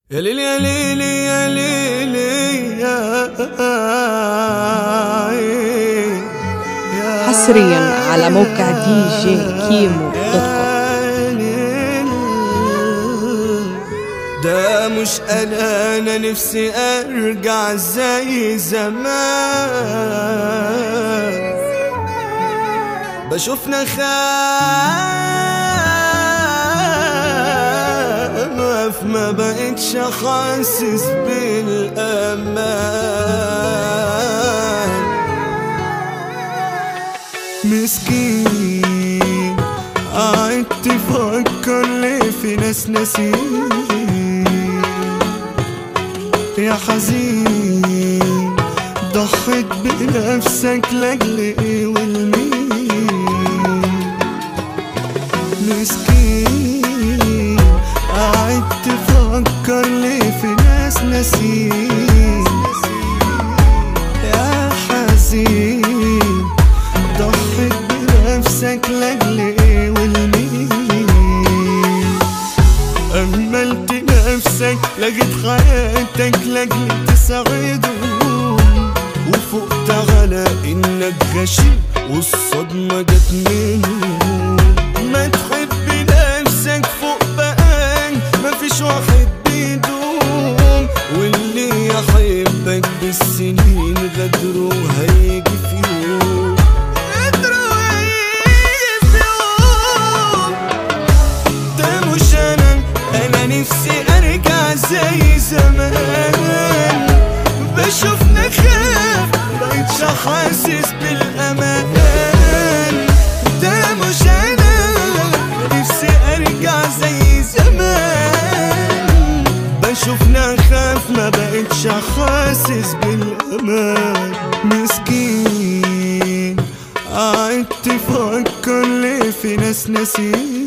يا ليل يا ليل يا ليل يا حصريا على موقع djkimo.com. ده مش أنا نفسي أرجع زي زمان. بشوفنا خايف ما بقتش حاسس بالأمان. مسكين قاعد تفكر ليه في ناس ناسين. يا حزين ضحيت بنفسك لاجل ايه والمين. مسكين قاعد تفكر ليه في ناس ناسين. يا حزين ضحيت بنفسك لاجل ايه والمين. أهملت نفسك لقيت حياتك لاجل تساعدهم، وفقت على انك غشيم والصدمة جت منهم. ما تحب نفسك فوق بقى مفيش واحد بيدوم، واللي يحبك بالسنين غدره هيجي في يوم. نفسي ارجع زي زمان. بشوفنا خاف مبقتش حاسس بالامان. ده مش انا نفسي ارجع زي زمان. بشوفنا خاف مبقتش حاسس بالامان. مسكين قاعد تفكر ليه في ناس ناسين.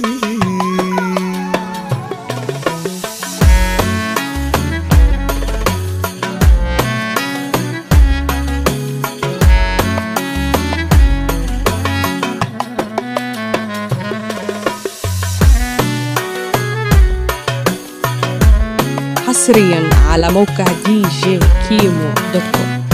حصريا على موقع djkimo.com.